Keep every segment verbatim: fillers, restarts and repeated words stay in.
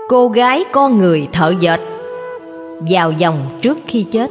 Cô gái con người thợ dệt vào dòng trước khi chết.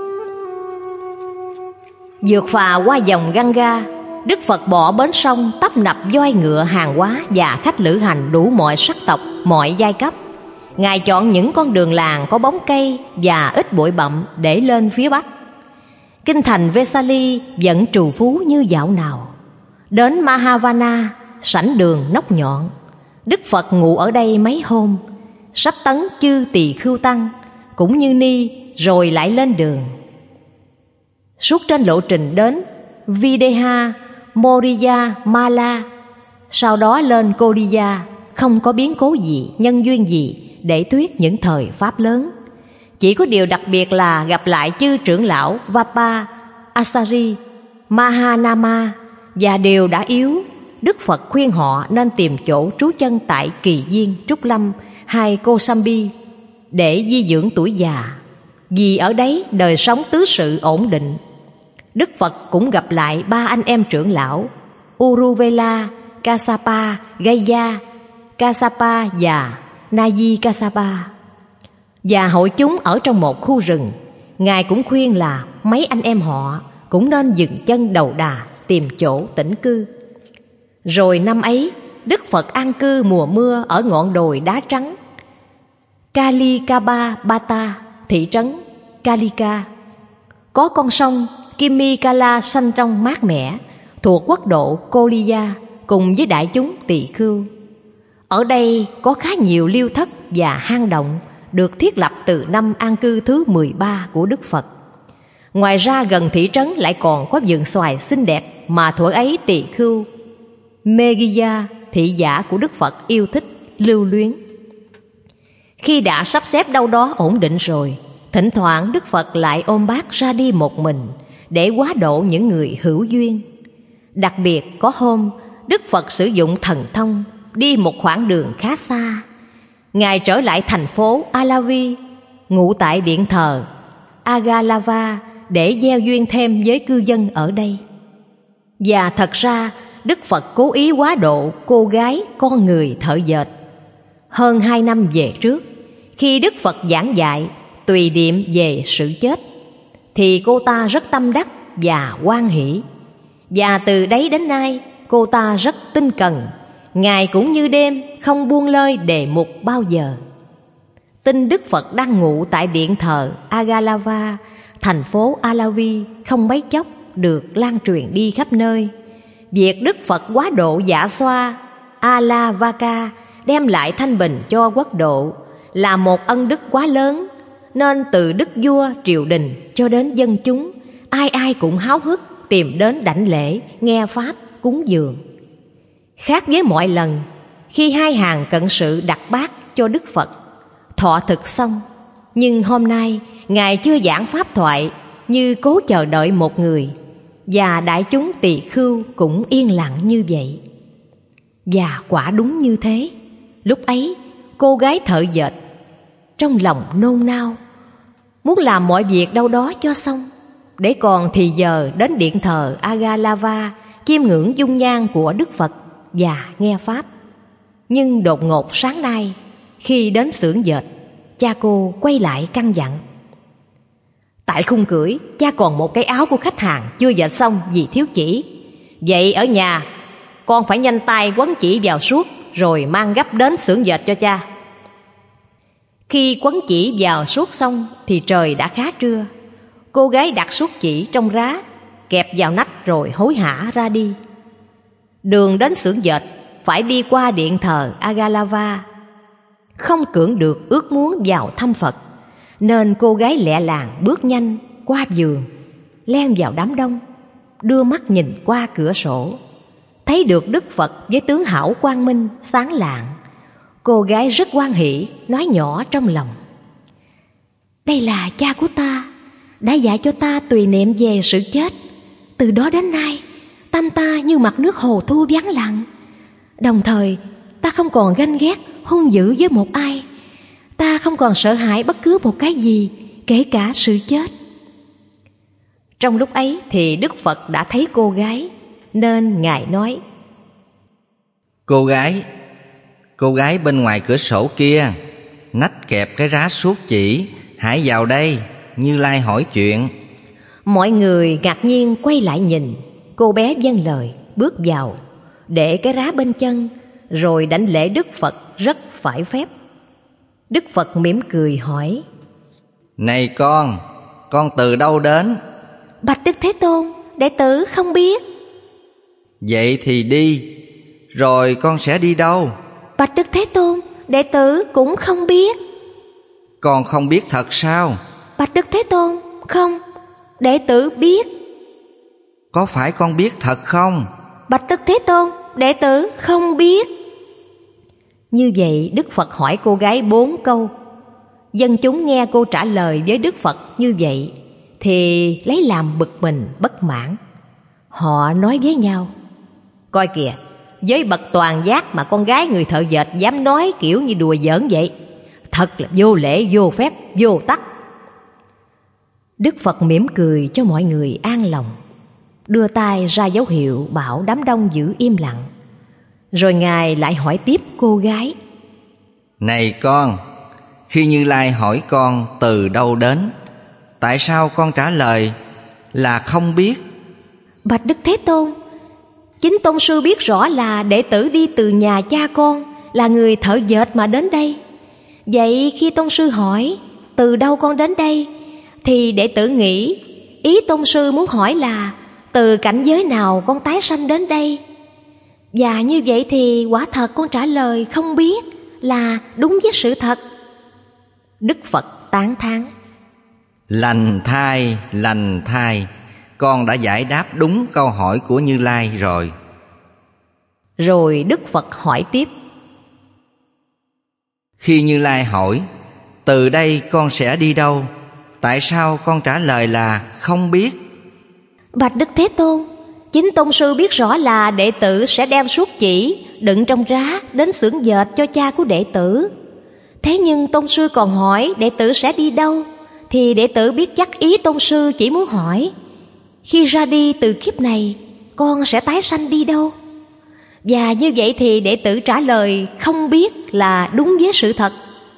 Vượt phà qua dòng Ganga, Đức Phật bỏ bến sông tấp nập voi ngựa, hàng hóa và khách lữ hành đủ mọi sắc tộc, mọi giai cấp. Ngài chọn những con đường làng có bóng cây và ít bụi bặm để lên phía bắc. Kinh thành Vesali vẫn trù phú như dạo nào. Đến Mahavana, sảnh đường nóc nhọn, Đức Phật ngủ ở đây mấy hôm, sắp tấn chư tỳ khưu tăng cũng như ni, rồi lại lên đường. Suốt trên lộ trình đến Videha, Moriya, Mala, sau đó lên Kodiya, không có biến cố gì, nhân duyên gì để thuyết những thời pháp lớn. Chỉ có điều đặc biệt là gặp lại chư trưởng lão Vapa, Asari, Mahanama, và đều đã yếu. Đức Phật khuyên họ nên tìm chỗ trú chân tại Kỳ Viên, Trúc Lâm hay Kosambi để di dưỡng tuổi già, vì ở đấy đời sống tứ sự ổn định. Đức Phật cũng gặp lại ba anh em trưởng lão Uruvela, Kassapa, Gaya, Kassapa và Nayi Kassapa, và hội chúng ở trong một khu rừng. Ngài cũng khuyên là mấy anh em họ cũng nên dừng chân đầu đà tìm chỗ tĩnh cư. Rồi năm ấy, Đức Phật an cư mùa mưa ở ngọn đồi đá trắng Kalikaba Bata, thị trấn Kalika. Có con sông Kimikala xanh trong mát mẻ, thuộc quốc độ Koliya, cùng với đại chúng tỳ khưu. Ở đây có khá nhiều liêu thất và hang động được thiết lập từ năm an cư thứ mười ba của Đức Phật. Ngoài ra gần thị trấn lại còn có vườn xoài xinh đẹp mà thuở ấy tỳ khưu Meghiya, thị giả của Đức Phật, yêu thích lưu luyến. Khi đã sắp xếp đâu đó ổn định rồi, thỉnh thoảng Đức Phật lại ôm bát ra đi một mình để quá độ những người hữu duyên. Đặc biệt có hôm, Đức Phật sử dụng thần thông đi một khoảng đường khá xa. Ngài trở lại thành phố Alavi, ngụ tại điện thờ Agalava để gieo duyên thêm với cư dân ở đây. Và thật ra Đức Phật cố ý quá độ cô gái con người thợ dệt. Hơn hai năm về trước, khi Đức Phật giảng dạy tùy niệm về sự chết, thì cô ta rất tâm đắc và hoan hỷ. Và từ đấy đến nay, cô ta rất tinh cần, ngày cũng như đêm không buông lơi đề mục bao giờ. Tin Đức Phật đang ngụ tại điện thờ Agalava, thành phố Alavi, không mấy chốc được lan truyền đi khắp nơi. Việc Đức Phật quá độ dạ xoa Alavaka đem lại thanh bình cho quốc độ là một ân đức quá lớn, nên từ đức vua triều đình cho đến dân chúng, ai ai cũng háo hức tìm đến đảnh lễ, nghe pháp, cúng dường. Khác với mọi lần, khi hai hàng cận sự đặt bát cho Đức Phật thọ thực xong, nhưng hôm nay Ngài chưa giảng pháp thoại, như cố chờ đợi một người, và đại chúng tỳ khưu cũng yên lặng như vậy. Và quả đúng như thế. Lúc ấy, cô gái thợ dệt trong lòng nôn nao, muốn làm mọi việc đâu đó cho xong, để còn thì giờ đến điện thờ Agalava chiêm ngưỡng dung nhan của Đức Phật và nghe pháp. Nhưng đột ngột sáng nay, khi đến xưởng dệt, cha cô quay lại căn dặn: tại khung cưỡi, cha còn một cái áo của khách hàng chưa dệt xong vì thiếu chỉ. Vậy ở nhà, con phải nhanh tay quấn chỉ vào suốt, rồi mang gấp đến xưởng dệt cho cha. Khi quấn chỉ vào suốt xong thì trời đã khá trưa. Cô gái đặt suốt chỉ trong rá, kẹp vào nách rồi hối hả ra đi. Đường đến xưởng dệt phải đi qua điện thờ Agalava. Không cưỡng được ước muốn vào thăm Phật, nên cô gái lẹ làng bước nhanh qua vườn, len vào đám đông, đưa mắt nhìn qua cửa sổ, thấy được Đức Phật với tướng hảo quang minh sáng lạng. Cô gái rất hoan hỷ, nói nhỏ trong lòng: đây là cha của ta, đã dạy cho ta tùy niệm về sự chết. Từ đó đến nay, tâm ta như mặt nước hồ thu vắng lặng. Đồng thời, ta không còn ganh ghét, hung dữ với một ai. Ta không còn sợ hãi bất cứ một cái gì, kể cả sự chết. Trong lúc ấy thì Đức Phật đã thấy cô gái, nên Ngài nói: Cô gái, cô gái bên ngoài cửa sổ kia, nách kẹp cái rá suốt chỉ. Hãy vào đây, Như Lai hỏi chuyện. Mọi người ngạc nhiên quay lại nhìn. Cô bé vâng lời bước vào, để cái rá bên chân, rồi đảnh lễ Đức Phật rất phải phép. Đức Phật mỉm cười hỏi: Này con, con từ đâu đến? Bạch Đức Thế Tôn, đệ tử không biết. Vậy thì đi, rồi con sẽ đi đâu? Bạch Đức Thế Tôn, đệ tử cũng không biết. Con không biết thật sao? Bạch Đức Thế Tôn, không, đệ tử biết. Có phải con biết thật không? Bạch Đức Thế Tôn, đệ tử không biết. Như vậy Đức Phật hỏi cô gái bốn câu. Dân chúng nghe cô trả lời với Đức Phật như vậy thì lấy làm bực mình bất mãn. Họ nói với nhau: Coi kìa, với bậc toàn giác mà con gái người thợ dệt dám nói kiểu như đùa giỡn vậy, thật là vô lễ, vô phép, vô tắc. Đức Phật mỉm cười cho mọi người an lòng, đưa tay ra dấu hiệu bảo đám đông giữ im lặng. Rồi Ngài lại hỏi tiếp cô gái: Này con, khi Như Lai hỏi con từ đâu đến, tại sao con trả lời là không biết? Bạch Đức Thế Tôn, chính Tôn sư biết rõ là đệ tử đi từ nhà cha con là người thợ dệt mà đến đây. Vậy khi Tôn sư hỏi từ đâu con đến đây, thì đệ tử nghĩ ý Tôn sư muốn hỏi là từ cảnh giới nào con tái sanh đến đây. Và như vậy thì quả thật con trả lời không biết là đúng với sự thật. Đức Phật tán thán: Lành thai, lành thai, con đã giải đáp đúng câu hỏi của Như Lai rồi. Rồi Đức Phật hỏi tiếp: Khi Như Lai hỏi từ đây con sẽ đi đâu, tại sao con trả lời là không biết? Bạch Đức Thế Tôn, chính Tôn sư biết rõ là đệ tử sẽ đem suốt chỉ đựng trong rá đến xưởng dệt cho cha của đệ tử. Thế nhưng Tôn sư còn hỏi đệ tử sẽ đi đâu, thì đệ tử biết chắc ý Tôn sư chỉ muốn hỏi khi ra đi từ kiếp này con sẽ tái sanh đi đâu. Và như vậy thì đệ tử trả lời không biết là đúng với sự thật.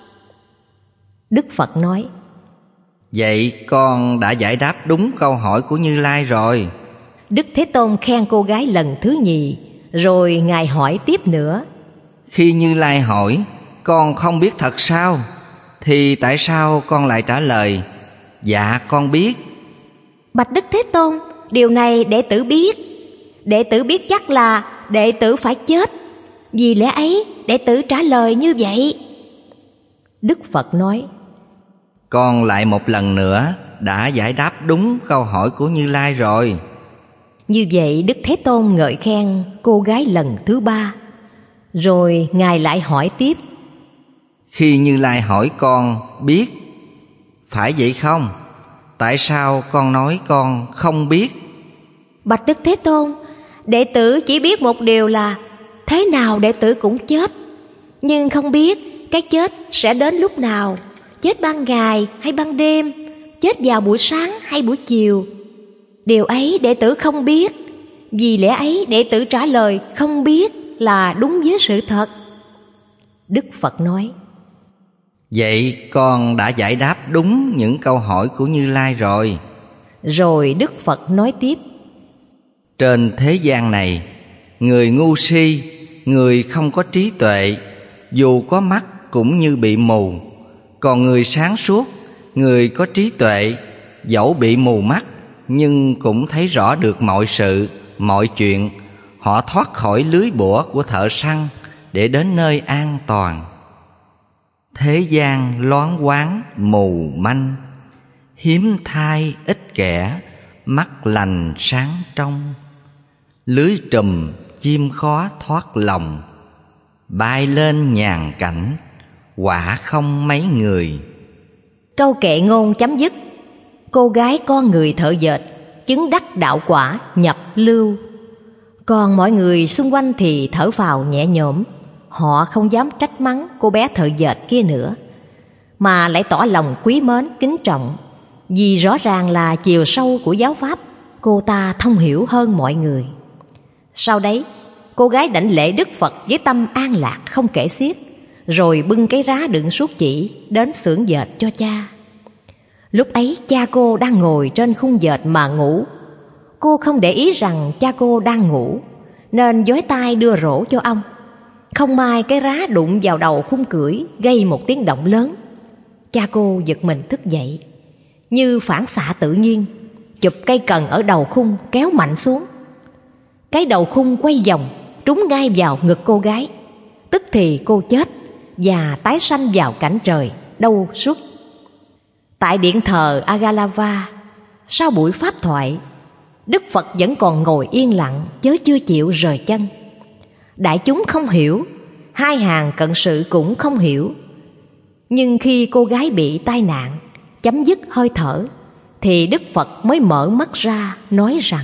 Đức Phật nói: Vậy con đã giải đáp đúng câu hỏi của Như Lai rồi. Đức Thế Tôn khen cô gái lần thứ nhì. Rồi Ngài hỏi tiếp nữa: Khi Như Lai hỏi con không biết thật sao, thì tại sao con lại trả lời dạ con biết? Bạch Đức Thế Tôn, điều này đệ tử biết. Đệ tử biết chắc là đệ tử phải chết, vì lẽ ấy đệ tử trả lời như vậy. Đức Phật nói: Con lại một lần nữa đã giải đáp đúng câu hỏi của Như Lai rồi. Như vậy Đức Thế Tôn ngợi khen cô gái lần thứ ba. Rồi Ngài lại hỏi tiếp: Khi Như Lai hỏi con biết, phải vậy không? Tại sao con nói con không biết? Bạch Đức Thế Tôn, đệ tử chỉ biết một điều là thế nào đệ tử cũng chết, nhưng không biết cái chết sẽ đến lúc nào, chết ban ngày hay ban đêm, chết vào buổi sáng hay buổi chiều. Điều ấy đệ tử không biết, vì lẽ ấy đệ tử trả lời không biết là đúng với sự thật. Đức Phật nói: Vậy con đã giải đáp đúng những câu hỏi của Như Lai rồi. Rồi Đức Phật nói tiếp: Trên thế gian này, người ngu si, người không có trí tuệ, dù có mắt cũng như bị mù. Còn người sáng suốt, người có trí tuệ, dẫu bị mù mắt nhưng cũng thấy rõ được mọi sự, mọi chuyện. Họ thoát khỏi lưới bủa của thợ săn để đến nơi an toàn. Thế gian loáng loáng mù manh, hiếm thai ít kẻ, mắt lành sáng trong. Lưới trùm chim khó thoát lòng, bay lên nhàn cảnh, quả không mấy người. Câu kệ ngôn chấm dứt. Cô gái con người thợ dệt chứng đắc đạo quả nhập lưu. Còn mọi người xung quanh thì thở phào nhẹ nhõm. Họ không dám trách mắng cô bé thợ dệt kia nữa, mà lại tỏ lòng quý mến kính trọng, vì rõ ràng là chiều sâu của giáo pháp cô ta thông hiểu hơn mọi người. Sau đấy cô gái đảnh lễ Đức Phật với tâm an lạc không kể xiết, rồi bưng cái rá đựng suốt chỉ đến xưởng dệt cho cha. Lúc ấy cha cô đang ngồi trên khung dệt mà ngủ. Cô không để ý rằng cha cô đang ngủ, nên dối tay đưa rổ cho ông. Không may cái rá đụng vào đầu khung cưỡi, gây một tiếng động lớn. Cha cô giật mình thức dậy, như phản xạ tự nhiên, chụp cây cần ở đầu khung kéo mạnh xuống. Cái đầu khung quay vòng, trúng ngay vào ngực cô gái. Tức thì cô chết và tái sanh vào cảnh trời đau suốt. Tại điện thờ Agalava, sau buổi pháp thoại, Đức Phật vẫn còn ngồi yên lặng, chớ chưa chịu rời chân. Đại chúng không hiểu, hai hàng cận sự cũng không hiểu. Nhưng khi cô gái bị tai nạn, chấm dứt hơi thở, thì Đức Phật mới mở mắt ra nói rằng: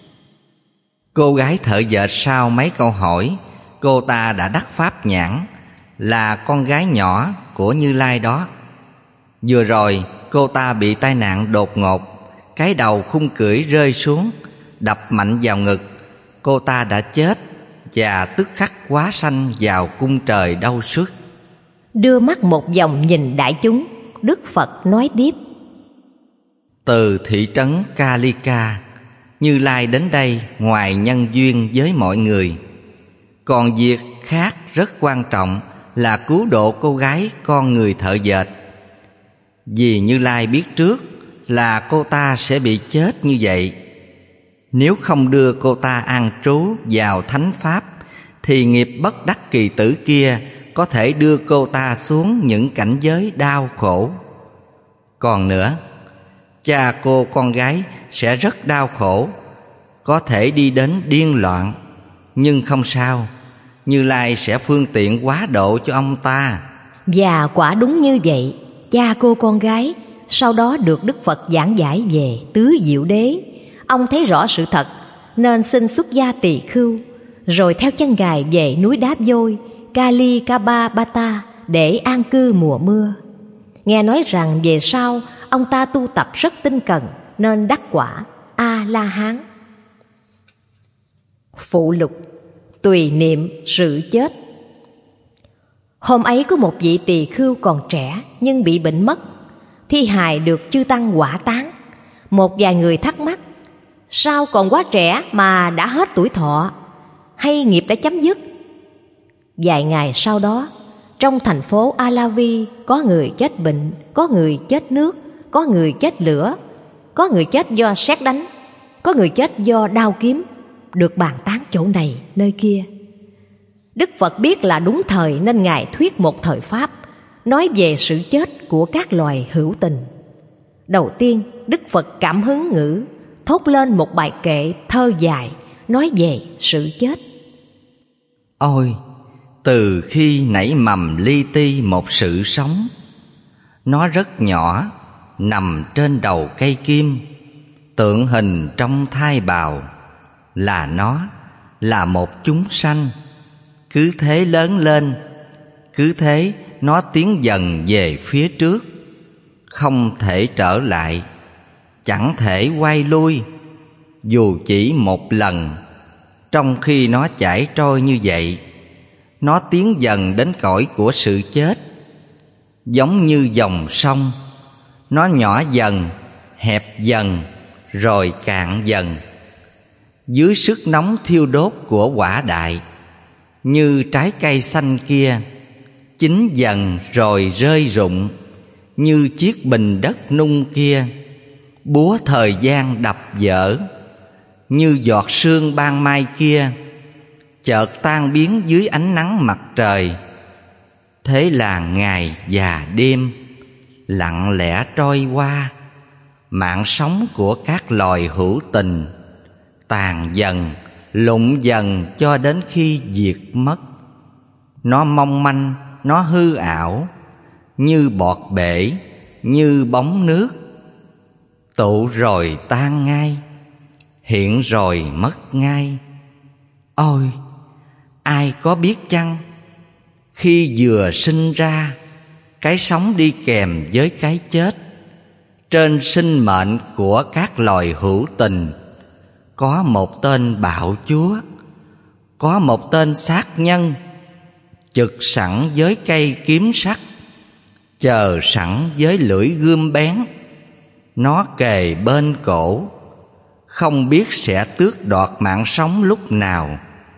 Cô gái thợ dệt sau mấy câu hỏi, cô ta đã đắc pháp nhãn, là con gái nhỏ của Như Lai đó. Vừa rồi cô ta bị tai nạn đột ngột, cái đầu khung cưỡi rơi xuống, đập mạnh vào ngực. Cô ta đã chết và tức khắc hóa sanh vào cung trời đau suốt. Đưa mắt một vòng nhìn đại chúng, Đức Phật nói tiếp: Từ thị trấn Kalika, Như Lai đến đây ngoài nhân duyên với mọi người. Còn việc khác rất quan trọng là cứu độ cô gái con người thợ dệt. Vì Như Lai biết trước là cô ta sẽ bị chết như vậy. Nếu không đưa cô ta an trú vào thánh pháp, thì nghiệp bất đắc kỳ tử kia có thể đưa cô ta xuống những cảnh giới đau khổ. Còn nữa, cha cô con gái sẽ rất đau khổ, có thể đi đến điên loạn. Nhưng không sao, Như Lai sẽ phương tiện hóa độ cho ông ta. Và quả đúng như vậy, cha cô con gái sau đó được Đức Phật giảng giải về tứ diệu đế. Ông thấy rõ sự thật nên xin xuất gia tỳ khưu, rồi theo chân Ngài về núi Đáp Vôi Kalikabata để an cư mùa mưa. Nghe nói rằng về sau ông ta tu tập rất tinh cần nên đắc quả A-la-hán. Phụ lục: tùy niệm sự chết. Hôm ấy có một vị tỳ khưu còn trẻ nhưng bị bệnh mất, thi hài được chư tăng hỏa táng. Một vài người thắc mắc: sao còn quá trẻ mà đã hết tuổi thọ, hay nghiệp đã chấm dứt? Vài ngày sau đó, trong thành phố Alavi có người chết bệnh, có người chết nước, có người chết lửa, có người chết do sét đánh, có người chết do đao kiếm, được bàn tán chỗ này nơi kia. Đức Phật biết là đúng thời nên Ngài thuyết một thời pháp, nói về sự chết của các loài hữu tình. Đầu tiên, Đức Phật cảm hứng ngữ, thốt lên một bài kệ thơ dài nói về sự chết. Ôi, từ khi nảy mầm li ti một sự sống, nó rất nhỏ, nằm trên đầu cây kim, tượng hình trong thai bào, là nó, là một chúng sanh. Cứ thế lớn lên, cứ thế nó tiến dần về phía trước, không thể trở lại, chẳng thể quay lui, dù chỉ một lần. Trong khi nó chảy trôi như vậy, nó tiến dần đến cõi của sự chết. Giống như dòng sông, nó nhỏ dần, hẹp dần, rồi cạn dần, dưới sức nóng thiêu đốt của hỏa đại. Như trái cây xanh kia, chín dần rồi rơi rụng. Như chiếc bình đất nung kia, búa thời gian đập vỡ. Như giọt sương ban mai kia, chợt tan biến dưới ánh nắng mặt trời. Thế là ngày và đêm lặng lẽ trôi qua. Mạng sống của các loài hữu tình tàn dần, lụng dần cho đến khi diệt mất. Nó mong manh, nó hư ảo, như bọt bể, như bóng nước. Tụ rồi tan ngay, hiện rồi mất ngay. Ôi, ai có biết chăng, khi vừa sinh ra, cái sống đi kèm với cái chết. Trên sinh mệnh của các loài hữu tình có một tên bạo chúa, có một tên sát nhân, trực sẵn với cây kiếm sắt, chờ sẵn với lưỡi gươm bén. Nó kề bên cổ, không biết sẽ tước đoạt mạng sống lúc nào.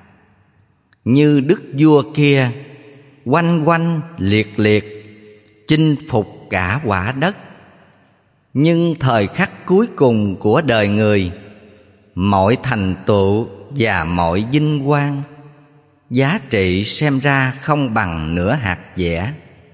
Như đức vua kia, oanh oanh liệt liệt, chinh phục cả quả đất. Nhưng thời khắc cuối cùng của đời người, mọi thành tựu và mọi vinh quang, giá trị xem ra không bằng nửa hạt dẻ.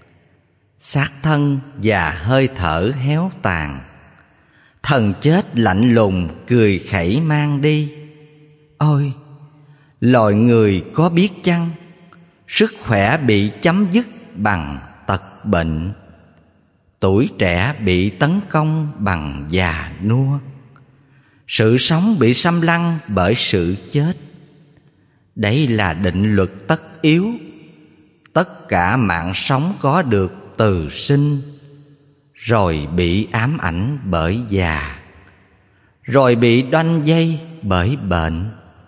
Xác thân và hơi thở héo tàn, thần chết lạnh lùng cười khẩy mang đi. Ôi, loài người có biết chăng, sức khỏe bị chấm dứt bằng tật bệnh, tuổi trẻ bị tấn công bằng già nua, sự sống bị xâm lăng bởi sự chết. Đấy là định luật tất yếu. Tất cả mạng sống có được từ sinh, rồi bị ám ảnh bởi già, rồi bị đoanh dây bởi bệnh,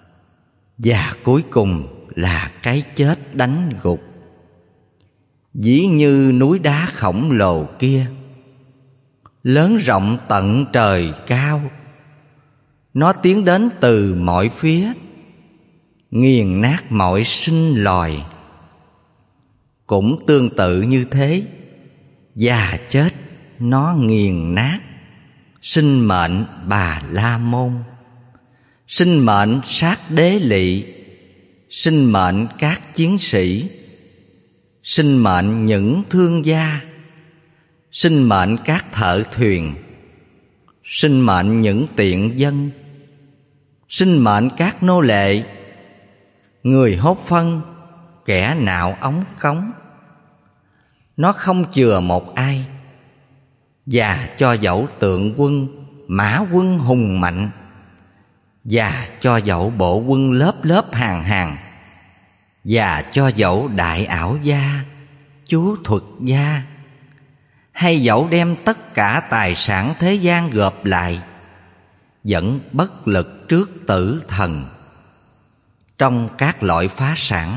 và cuối cùng là cái chết đánh gục. Ví như núi đá khổng lồ kia, lớn rộng tận trời cao, nó tiến đến từ mọi phía, nghiền nát mọi sinh loài. Cũng tương tự như thế, già chết nó nghiền nát sinh mệnh Bà La Môn, sinh mệnh sát đế lỵ, sinh mệnh các chiến sĩ, sinh mệnh những thương gia, sinh mệnh các thợ thuyền, sinh mệnh những tiện dân, sinh mệnh các nô lệ, người hốt phân, kẻ nạo ống cống. Nó không chừa một ai, và cho dẫu tượng quân, mã quân hùng mạnh, và cho dẫu bộ quân lớp lớp hàng hàng, và cho dẫu đại ảo gia, chú thuật gia, hay dẫu đem tất cả tài sản thế gian gộp lại, vẫn bất lực trước tử thần. Trong các loại phá sản,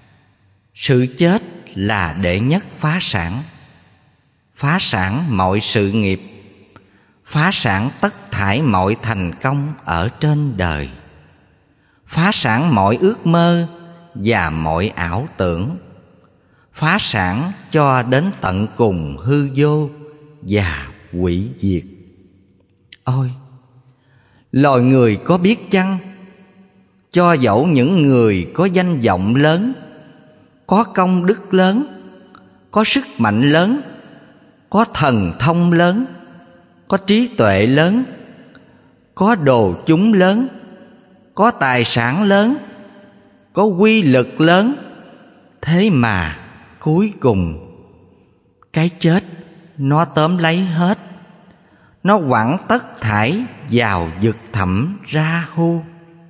sự chết là đệ nhất phá sản. Phá sản mọi sự nghiệp, phá sản tất thảy mọi thành công ở trên đời, phá sản mọi ước mơ và mọi ảo tưởng, phá sản cho đến tận cùng hư vô và hủy diệt. Ôi, loài người có biết chăng, cho dẫu những người có danh vọng lớn, có công đức lớn, có sức mạnh lớn, có thần thông lớn, có trí tuệ lớn, có đồ chúng lớn, có tài sản lớn, có quy lực lớn, thế mà cuối cùng cái chết nó tóm lấy hết, nó quẳng tất thảy vào vực thẳm ra hu.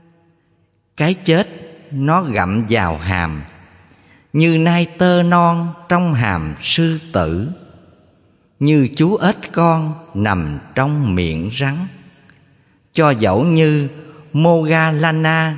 Cái chết nó gặm vào hàm, như nai tơ non trong hàm sư tử, như chú ếch con nằm trong miệng rắn. Cho dẫu như Moggallana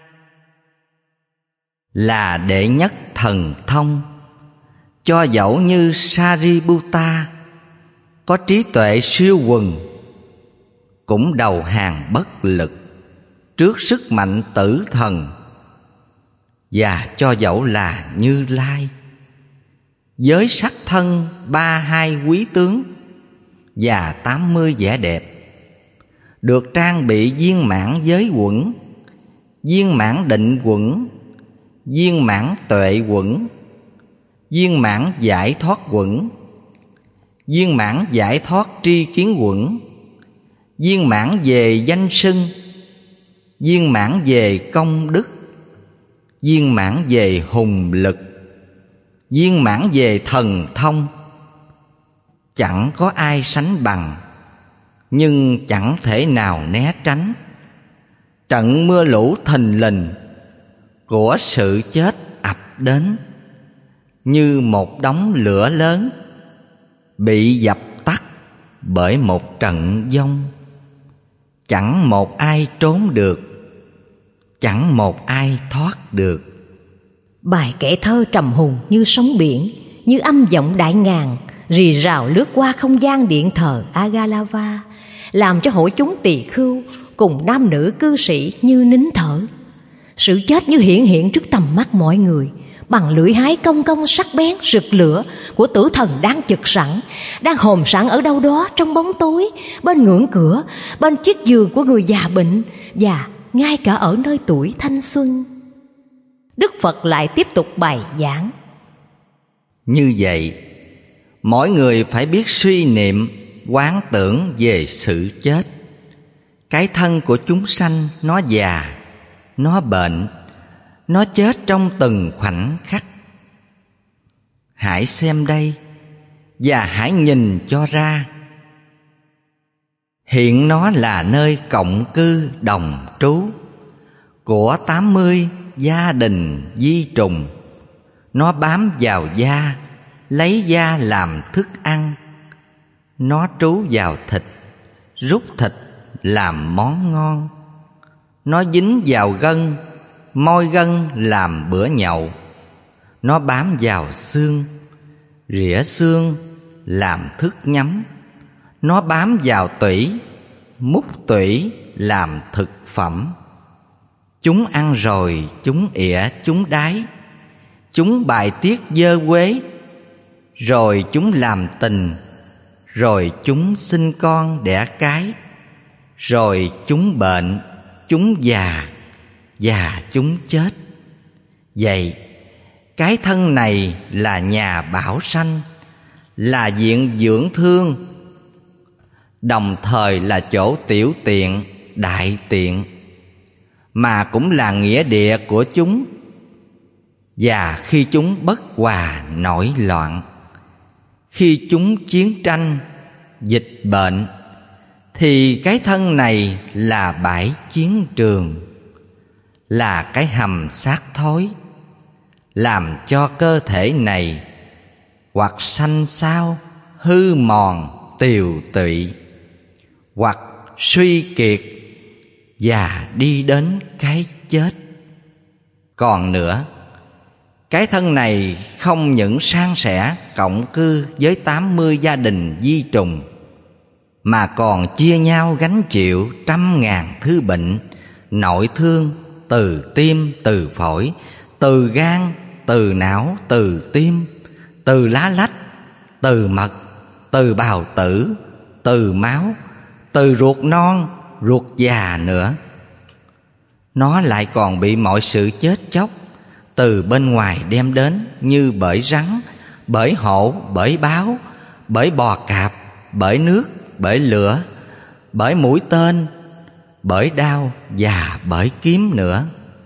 là đệ nhất thần thông, cho dẫu như Sariputta có trí tuệ siêu quần, cũng đầu hàng bất lực trước sức mạnh tử thần. Và cho dẫu là Như Lai với sắc thân ba hai quý tướng và tám mươi vẻ đẹp, được trang bị viên mãn giới quẩn, viên mãn định quẩn, viên mãn tuệ quẩn, viên mãn giải thoát quẩn, viên mãn giải thoát tri kiến quẩn, viên mãn về danh xưng, viên mãn về công đức, viên mãn về hùng lực, viên mãn về thần thông. Chẳng có ai sánh bằng, nhưng chẳng thể nào né tránh trận mưa lũ thình lình của sự chết ập đến, như một đống lửa lớn bị dập tắt bởi một trận giông. Chẳng một ai trốn được, chẳng một ai thoát được. Bài kể thơ trầm hùng như sóng biển, như âm vọng đại ngàn, rì rào lướt qua không gian điện thờ Agalava, làm cho hội chúng tỳ khưu cùng nam nữ cư sĩ như nín thở. Sự chết như hiện hiện trước tầm mắt mọi người, bằng lưỡi hái cong cong sắc bén rực lửa của tử thần đang chực sẵn, đang hồn sẵn ở đâu đó trong bóng tối, bên ngưỡng cửa, bên chiếc giường của người già bệnh, và ngay cả ở nơi tuổi thanh xuân. Đức Phật lại tiếp tục bài giảng. Như vậy, mỗi người phải biết suy niệm, quán tưởng về sự chết. Cái thân của chúng sanh nó già, nó bệnh, nó chết trong từng khoảnh khắc. Hãy xem đây và hãy nhìn cho ra. Hiện nó là nơi cộng cư đồng trú của tám mươi gia đình di trùng. Nó bám vào da, lấy da làm thức ăn. Nó trú vào thịt, rút thịt làm món ngon. Nó dính vào gân, moi gân làm bữa nhậu. Nó bám vào xương, rỉa xương làm thức nhắm. Nó bám vào tủy, múc tủy làm thực phẩm. Chúng ăn rồi chúng ỉa chúng đái. Chúng bài tiết dơ quế, rồi chúng làm tình, rồi chúng sinh con đẻ cái, rồi chúng bệnh, chúng già, và chúng chết. Vậy, cái thân này là nhà bảo sanh, là viện dưỡng thương, đồng thời là chỗ tiểu tiện, đại tiện, mà cũng là nghĩa địa của chúng. Và khi chúng bất hòa nổi loạn, khi chúng chiến tranh, dịch bệnh, thì cái thân này là bãi chiến trường, là cái hầm xác thối, làm cho cơ thể này hoặc xanh xao, hư mòn, tiều tụy, hoặc suy kiệt và đi đến cái chết. Còn nữa, cái thân này không những san sẻ cộng cư với tám mươi gia đình di trùng, mà còn chia nhau gánh chịu trăm ngàn thứ bệnh, nội thương, từ tim, từ phổi, từ gan, từ não, từ tim, từ lá lách, từ mật, từ bào tử, từ máu, từ ruột non, ruột già nữa. Nó lại còn bị mọi sự chết chóc từ bên ngoài đem đến, như bởi rắn, bởi hổ, bởi báo, bởi bò cạp, bởi nước, bởi lửa, bởi mũi tên, bởi đao và bởi kiếm nữa.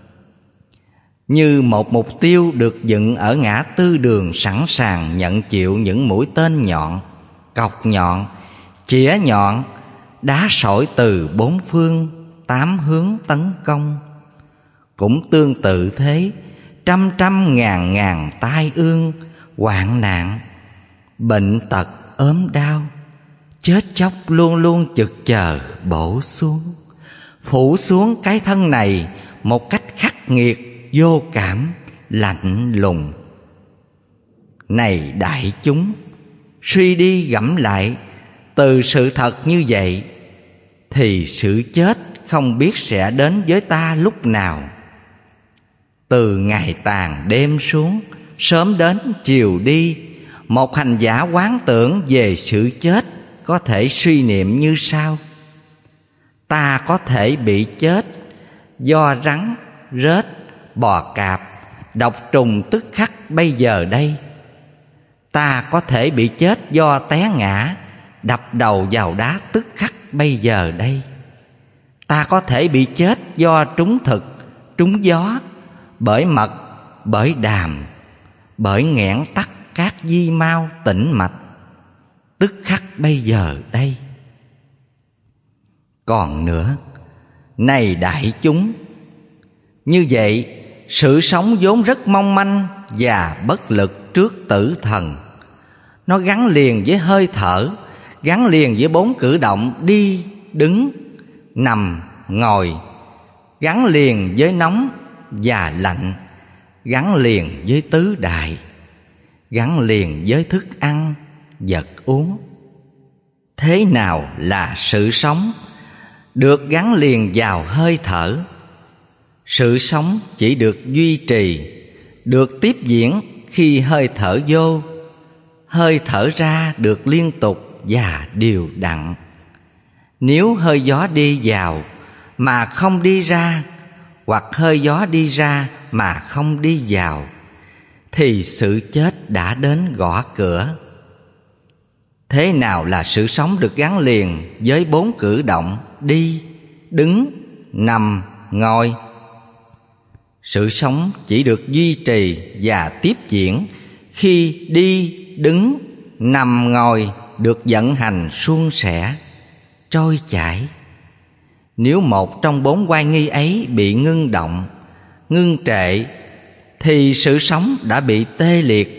Như một mục tiêu được dựng ở ngã tư đường, sẵn sàng nhận chịu những mũi tên nhọn, cọc nhọn, chĩa nhọn, đá sỏi từ bốn phương tám hướng tấn công. Cũng tương tự thế, trăm trăm ngàn ngàn tai ương, hoạn nạn, bệnh tật, ốm đau, chết chóc luôn luôn chực chờ bổ xuống, phủ xuống cái thân này một cách khắc nghiệt, vô cảm, lạnh lùng. Này đại chúng, suy đi gẫm lại, từ sự thật như vậy thì sự chết không biết sẽ đến với ta lúc nào. Từ ngày tàn đêm xuống, sớm đến chiều đi, một hành giả quán tưởng về sự chết có thể suy niệm như sau: ta có thể bị chết do rắn, rết, bò cạp, độc trùng tức khắc bây giờ đây. Ta có thể bị chết do té ngã, đập đầu vào đá tức khắc bây giờ đây. Ta có thể bị chết do trúng thực, trúng gió, bởi mật, bởi đàm, bởi nghẽn tắc các di mao tĩnh mạch, tức khắc bây giờ đây. Còn nữa, này đại chúng, như vậy sự sống vốn rất mong manh và bất lực trước tử thần. Nó gắn liền với hơi thở, gắn liền với bốn cử động đi, đứng, nằm, ngồi, gắn liền với nóng và lạnh, gắn liền với tứ đại, gắn liền với thức ăn, vật uống. Thế nào là sự sống? Được gắn liền vào hơi thở. Sự sống chỉ được duy trì, được tiếp diễn khi hơi thở vô, hơi thở ra được liên tục và đều đặn. Nếu hơi gió đi vào mà không đi ra, hoặc hơi gió đi ra mà không đi vào, thì sự chết đã đến gõ cửa. Thế nào là sự sống được gắn liền với bốn cử động đi, đứng, nằm, ngồi? Sự sống chỉ được duy trì và tiếp diễn khi đi, đứng, nằm, ngồi được vận hành suôn sẻ, trôi chảy. Nếu một trong bốn oai nghi ấy bị ngưng động, ngưng trệ, thì sự sống đã bị tê liệt.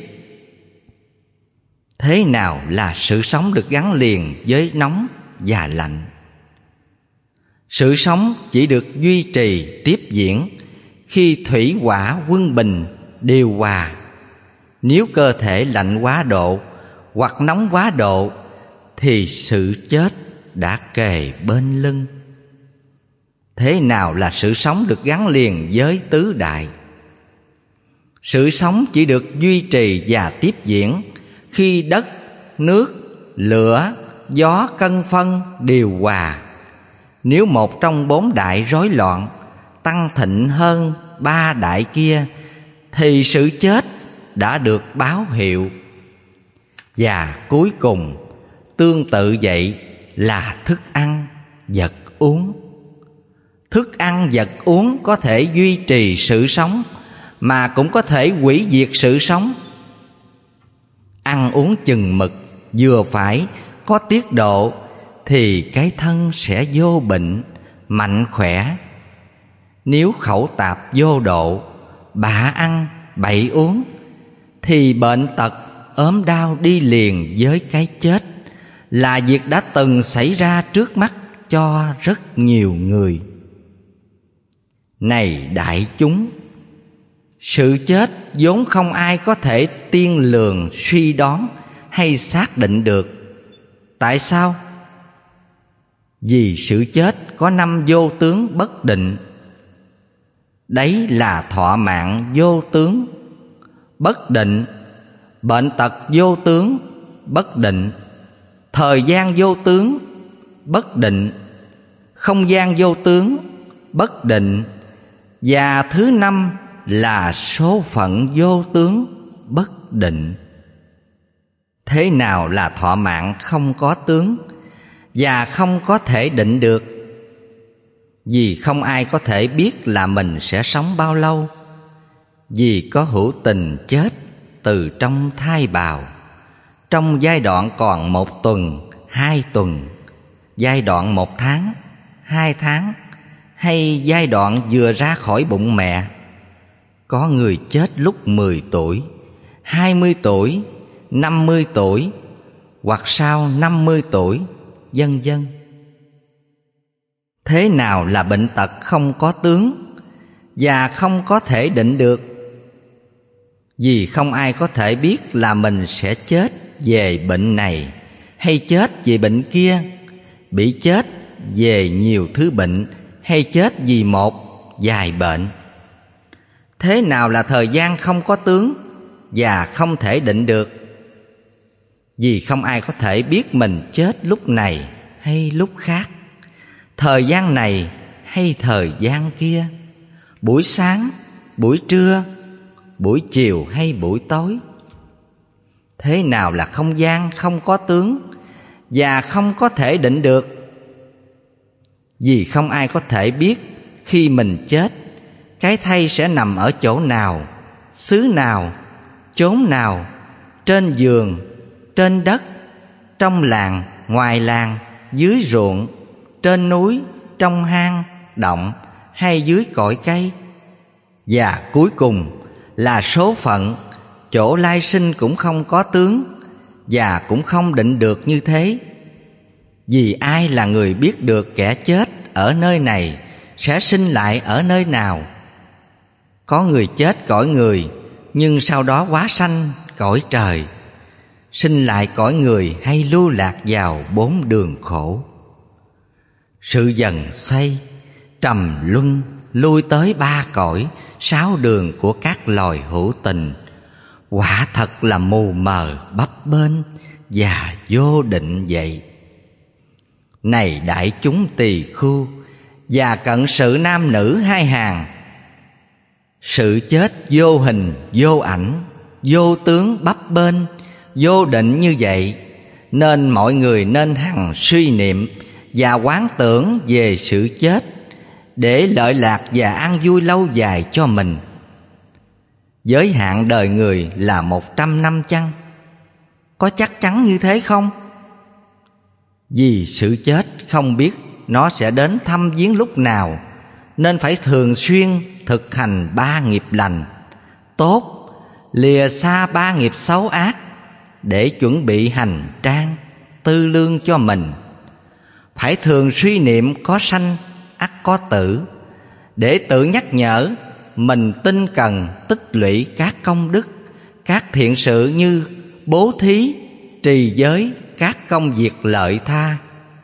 Thế nào là sự sống được gắn liền với nóng và lạnh? Sự sống chỉ được duy trì tiếp diễn khi thủy hỏa quân bình điều hòa. Nếu cơ thể lạnh quá độ hoặc nóng quá độ, thì sự chết đã kề bên lưng. Thế nào là sự sống được gắn liền với tứ đại? Sự sống chỉ được duy trì và tiếp diễn khi đất, nước, lửa, gió cân phân điều hòa. Nếu một trong bốn đại rối loạn, tăng thịnh hơn ba đại kia, thì sự chết đã được báo hiệu. Và cuối cùng, tương tự vậy là thức ăn, vật uống. Thức ăn, vật uống có thể duy trì sự sống, mà cũng có thể hủy diệt sự sống. Ăn uống chừng mực, vừa phải, có tiết độ, thì cái thân sẽ vô bệnh, mạnh khỏe. Nếu khẩu tạp vô độ, bạ ăn, bậy uống, thì bệnh tật, ốm đau đi liền với cái chết, là việc đã từng xảy ra trước mắt cho rất nhiều người. Này đại chúng, sự chết vốn không ai có thể tiên lường, suy đoán hay xác định được. Tại sao? Vì sự chết có năm vô tướng bất định. Đấy là thọ mạng vô tướng, bất định; bệnh tật vô tướng, bất định; thời gian vô tướng, bất định; không gian vô tướng, bất định; và thứ năm là số phận vô tướng, bất định. Thế nào là thọ mạng không có tướng và không có thể định được? Vì không ai có thể biết là mình sẽ sống bao lâu. Vì có hữu tình chết từ trong thai bào, trong giai đoạn còn một tuần, hai tuần, giai đoạn một tháng, hai tháng, hay giai đoạn vừa ra khỏi bụng mẹ. Có người chết lúc mười tuổi, hai mươi tuổi, năm mươi tuổi, hoặc sau năm mươi tuổi, vân vân. Thế nào là bệnh tật không có tướng và không có thể định được? Vì không ai có thể biết là mình sẽ chết về bệnh này hay chết về bệnh kia, bị chết về nhiều thứ bệnh hay chết vì một vài bệnh. Thế nào là thời gian không có tướng và không thể định được? Vì không ai có thể biết mình chết lúc này hay lúc khác, thời gian này hay thời gian kia, buổi sáng, buổi trưa, buổi chiều hay buổi tối. Thế nào là không gian không có tướng và không có thể định được? Vì không ai có thể biết khi mình chết, cái thây sẽ nằm ở chỗ nào, xứ nào, chốn nào, trên giường, trên đất, trong làng, ngoài làng, dưới ruộng, trên núi, trong hang, động hay dưới cội cây. Và cuối cùng là số phận, chỗ lai sinh cũng không có tướng và cũng không định được như thế. Vì ai là người biết được kẻ chết ở nơi này sẽ sinh lại ở nơi nào? Có người chết cõi người, nhưng sau đó hóa sanh cõi trời, sinh lại cõi người hay lưu lạc vào bốn đường khổ. Sự dần xoay, trầm luân, lui tới ba cõi, sáu đường của các loài hữu tình, quả thật là mù mờ bấp bênh và vô định vậy. Này đại chúng tỳ khưu và cận sự nam nữ hai hàng, sự chết vô hình, vô ảnh, vô tướng bấp bênh, vô định như vậy, nên mọi người nên hằng suy niệm và quán tưởng về sự chết để lợi lạc và an vui lâu dài cho mình. Giới hạn đời người là một trăm năm chăng? Có chắc chắn như thế không? Vì sự chết không biết nó sẽ đến thăm viếng lúc nào, nên phải thường xuyên thực hành ba nghiệp lành tốt, lìa xa ba nghiệp xấu ác, để chuẩn bị hành trang tư lương cho mình. Phải thường suy niệm có sanh ắt có tử, để tự nhắc nhở mình tinh cần tích lũy các công đức, các thiện sự như bố thí, trì giới, các công việc lợi tha.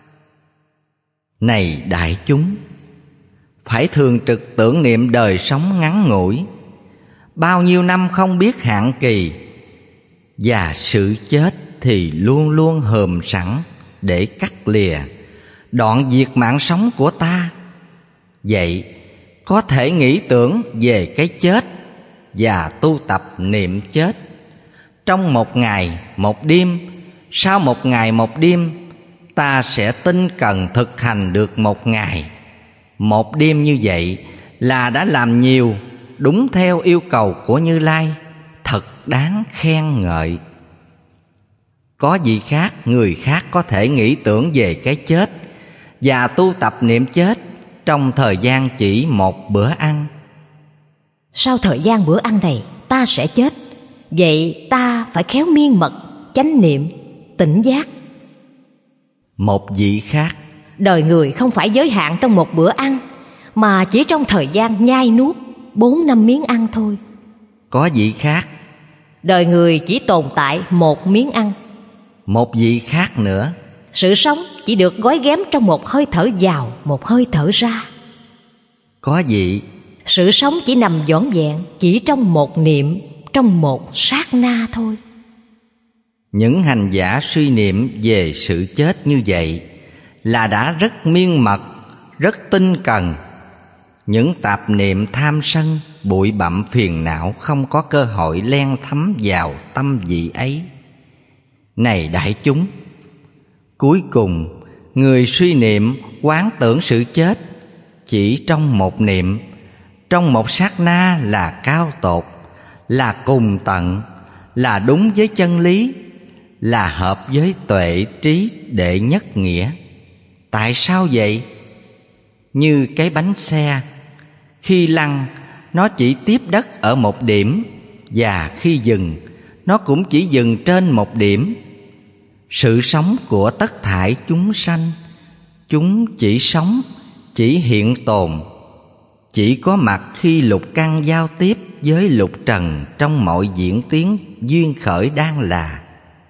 Này đại chúng, phải thường trực tưởng niệm đời sống ngắn ngủi, bao nhiêu năm không biết hạn kỳ, và sự chết thì luôn luôn hờm sẵn để cắt lìa, đoạn diệt mạng sống của ta. Vậy có thể nghĩ tưởng về cái chết và tu tập niệm chết. Trong một ngày một đêm, sau một ngày một đêm, ta sẽ tinh cần thực hành được một ngày một đêm. Như vậy là đã làm nhiều, đúng theo yêu cầu của Như Lai, thật đáng khen ngợi. Có gì khác, người khác có thể nghĩ tưởng về cái chết và tu tập niệm chết trong thời gian chỉ một bữa ăn. Sau thời gian bữa ăn này ta sẽ chết, vậy ta phải khéo miên mật, chánh niệm, tỉnh giác. Một vị khác, đời người không phải giới hạn trong một bữa ăn, mà chỉ trong thời gian nhai nuốt bốn năm miếng ăn thôi. Có vị khác, đời người chỉ tồn tại một miếng ăn. Một vị khác nữa, sự sống chỉ được gói ghém trong một hơi thở vào, một hơi thở ra. Có vị, sự sống chỉ nằm vỏn vẹn chỉ trong một niệm, trong một sát na thôi. Những hành giả suy niệm về sự chết như vậy là đã rất miên mật, rất tinh cần. Những tạp niệm tham sân, bụi bặm phiền não không có cơ hội len thấm vào tâm vị ấy. Này đại chúng, cuối cùng người suy niệm quán tưởng sự chết chỉ trong một niệm, trong một sát na là cao tột, là cùng tận, là đúng với chân lý, là hợp với tuệ trí đệ nhất nghĩa. Tại sao vậy? Như cái bánh xe, khi lăn nó chỉ tiếp đất ở một điểm, và khi dừng nó cũng chỉ dừng trên một điểm. Sự sống của tất thảy chúng sanh, chúng chỉ sống, chỉ hiện tồn, chỉ có mặt khi lục căn giao tiếp với lục trần trong mọi diễn tiến duyên khởi đang là.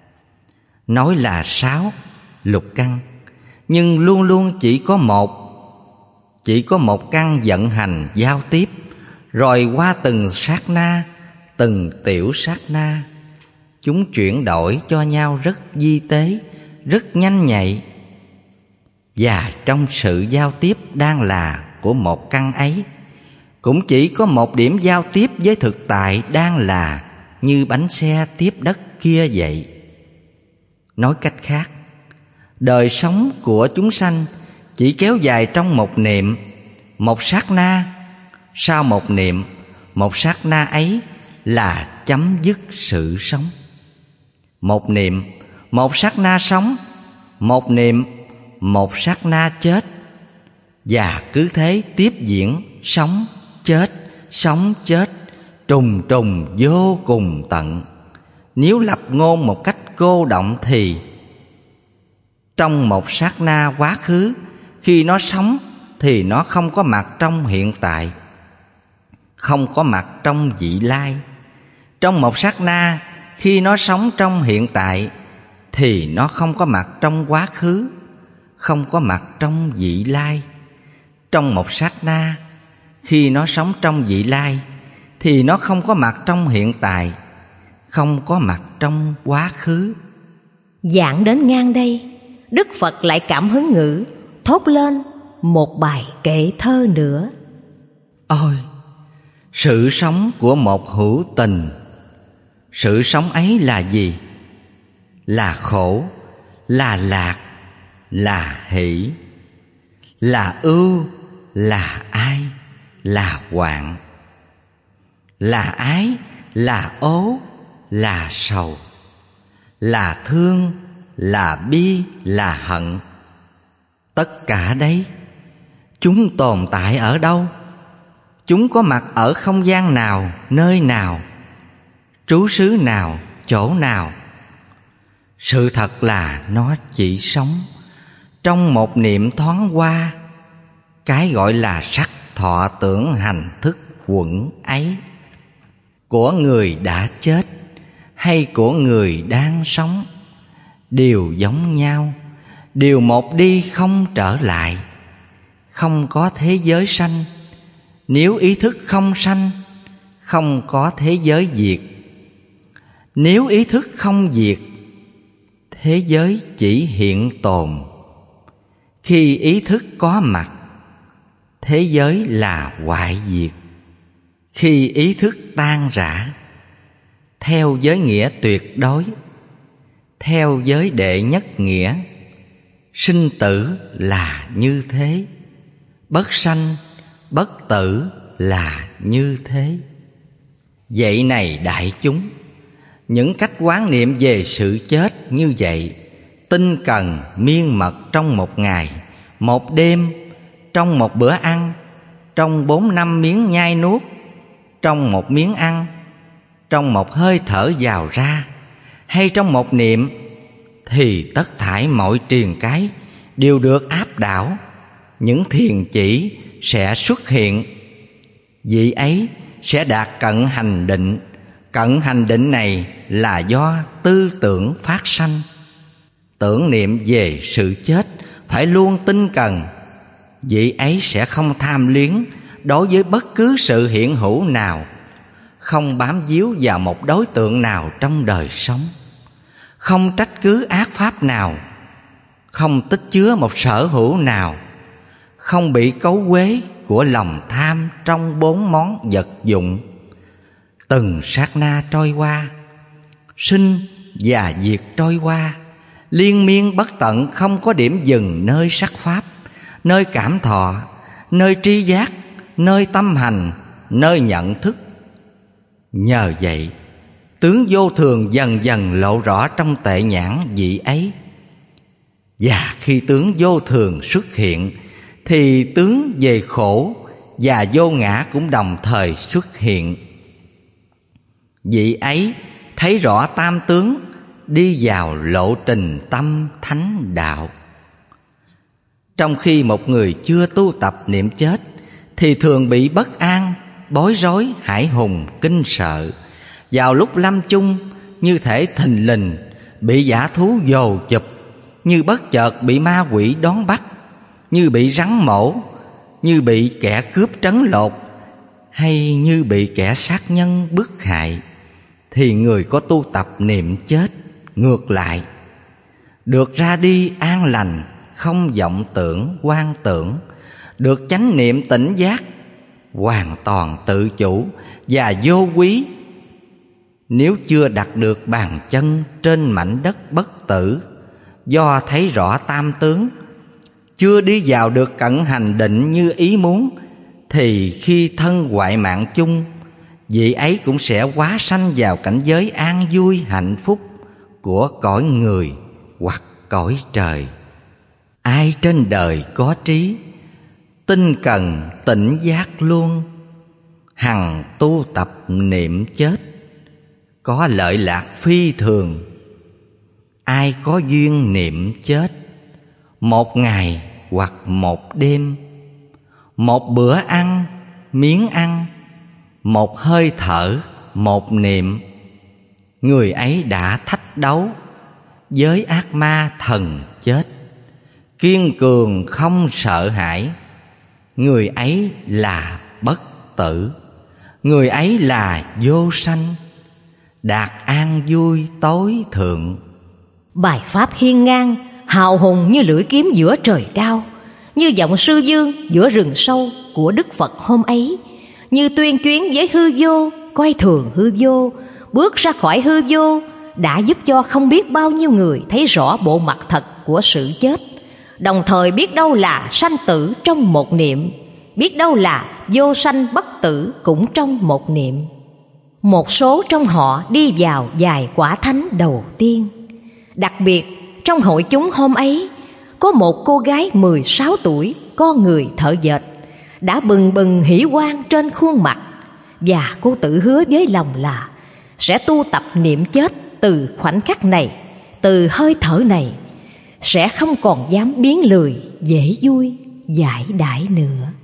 Nói là sáu lục căn, nhưng luôn luôn chỉ có một, chỉ có một căn vận hành giao tiếp, rồi qua từng sát na, từng tiểu sát na, chúng chuyển đổi cho nhau rất vi tế, rất nhanh nhạy. Và trong sự giao tiếp đang là của một căn ấy, cũng chỉ có một điểm giao tiếp với thực tại đang là, như bánh xe tiếp đất kia vậy. Nói cách khác, đời sống của chúng sanh chỉ kéo dài trong một niệm, một sát na. Sau một niệm, một sát na ấy là chấm dứt sự sống. Một niệm, một sát na sống, một niệm, một sát na chết. Và cứ thế tiếp diễn, sống, chết, sống, chết, trùng trùng vô cùng tận. Nếu lập ngôn một cách cô động thì trong một sát na quá khứ, khi nó sống thì nó không có mặt trong hiện tại. không có mặt trong vị lai. Trong một sát na, khi nó sống trong hiện tại, thì nó không có mặt trong quá khứ, không có mặt trong vị lai. Trong một sát na, khi nó sống trong vị lai, thì nó không có mặt trong hiện tại, không có mặt trong quá khứ. Giảng đến ngang đây, Đức Phật lại cảm hứng ngữ, thốt lên một bài kệ thơ nữa. Ôi, sự sống của một hữu tình, sự sống ấy là gì? Là khổ, là lạc, là hỷ, là ưu, là ai, là hoạn, là ái, là ố, là sầu, là thương, là bi, là hận. Tất cả đấy, chúng tồn tại ở đâu? Chúng có mặt ở không gian nào, nơi nào, trú xứ nào, chỗ nào? Sự thật là nó chỉ sống trong một niệm thoáng qua, cái gọi là sắc thọ tưởng hành thức quẩn ấy. Của người đã chết hay của người đang sống đều giống nhau, đều một đi không trở lại. Không có thế giới sanh, nếu ý thức không sanh, không có thế giới diệt. Nếu ý thức không diệt, thế giới chỉ hiện tồn. Khi ý thức có mặt, thế giới là hoại diệt. Khi ý thức tan rã, theo giới nghĩa tuyệt đối, theo giới đệ nhất nghĩa, sinh tử là như thế, bất sanh bất tử là như thế. Vậy này đại chúng, những cách quán niệm về sự chết như vậy, tinh cần miên mật trong một ngày, một đêm, trong một bữa ăn, trong bốn năm miếng nhai nuốt, trong một miếng ăn, trong một hơi thở vào ra, hay trong một niệm, thì tất thảy mọi triền cái đều được áp đảo. Những thiền chỉ sẽ xuất hiện, vị ấy sẽ đạt cận hành định. Cận hành định này là do tư tưởng phát sanh. Tưởng niệm về sự chết phải luôn tinh cần. Vị ấy sẽ không tham luyến đối với bất cứ sự hiện hữu nào, không bám víu vào một đối tượng nào trong đời sống, không trách cứ ác pháp nào, không tích chứa một sở hữu nào, không bị cấu uế của lòng tham trong bốn món vật dụng. Từng sát na trôi qua, sinh và diệt trôi qua, liên miên bất tận, không có điểm dừng nơi sắc pháp, nơi cảm thọ, nơi tri giác, nơi tâm hành, nơi nhận thức. Nhờ vậy, tướng vô thường dần dần lộ rõ trong tệ nhãn vị ấy. Và khi tướng vô thường xuất hiện, thì tướng về khổ và vô ngã cũng đồng thời xuất hiện. Vị ấy thấy rõ tam tướng, đi vào lộ trình tâm thánh đạo. Trong khi một người chưa tu tập niệm chết, thì thường bị bất an, bối rối, hãi hùng, kinh sợ. Vào lúc lâm chung, như thể thình lình bị dã thú vồ chụp, như bất chợt bị ma quỷ đón bắt, như bị rắn mổ, như bị kẻ cướp trấn lột, hay như bị kẻ sát nhân bức hại, thì người có tu tập niệm chết ngược lại, được ra đi an lành, không vọng tưởng quan tưởng, được chánh niệm tỉnh giác, hoàn toàn tự chủ và vô quý. Nếu chưa đặt được bàn chân trên mảnh đất bất tử, do thấy rõ tam tướng, chưa đi vào được cận hành định như ý muốn, thì khi thân hoại mạng chung, vị ấy cũng sẽ hóa sanh vào cảnh giới an vui hạnh phúc của cõi người hoặc cõi trời. Ai trên đời có trí, tinh cần tỉnh giác luôn, hằng tu tập niệm chết, có lợi lạc phi thường. Ai có duyên niệm chết, một ngày hoặc một đêm, một bữa ăn, miếng ăn, một hơi thở, một niệm. Người ấy đã thách đấu với ác ma thần chết, kiên cường không sợ hãi. Người ấy là bất tử, người ấy là vô sanh, đạt an vui tối thượng. Bài pháp hiên ngang, hào hùng như lưỡi kiếm giữa trời cao, như giọng sư dương giữa rừng sâu của Đức Phật hôm ấy, như tuyên chuyến với hư vô, coi thường hư vô, bước ra khỏi hư vô, đã giúp cho không biết bao nhiêu người thấy rõ bộ mặt thật của sự chết, đồng thời biết đâu là sanh tử trong một niệm, biết đâu là vô sanh bất tử cũng trong một niệm. Một số trong họ đi vào vài quả thánh đầu tiên. Đặc biệt trong hội chúng hôm ấy, có một cô gái mười sáu tuổi, con người thợ dệt, đã bừng bừng hỉ hoan trên khuôn mặt, và cô tự hứa với lòng là sẽ tu tập niệm chết từ khoảnh khắc này, từ hơi thở này, sẽ không còn dám biến lười, dễ vui, giải đãi nữa.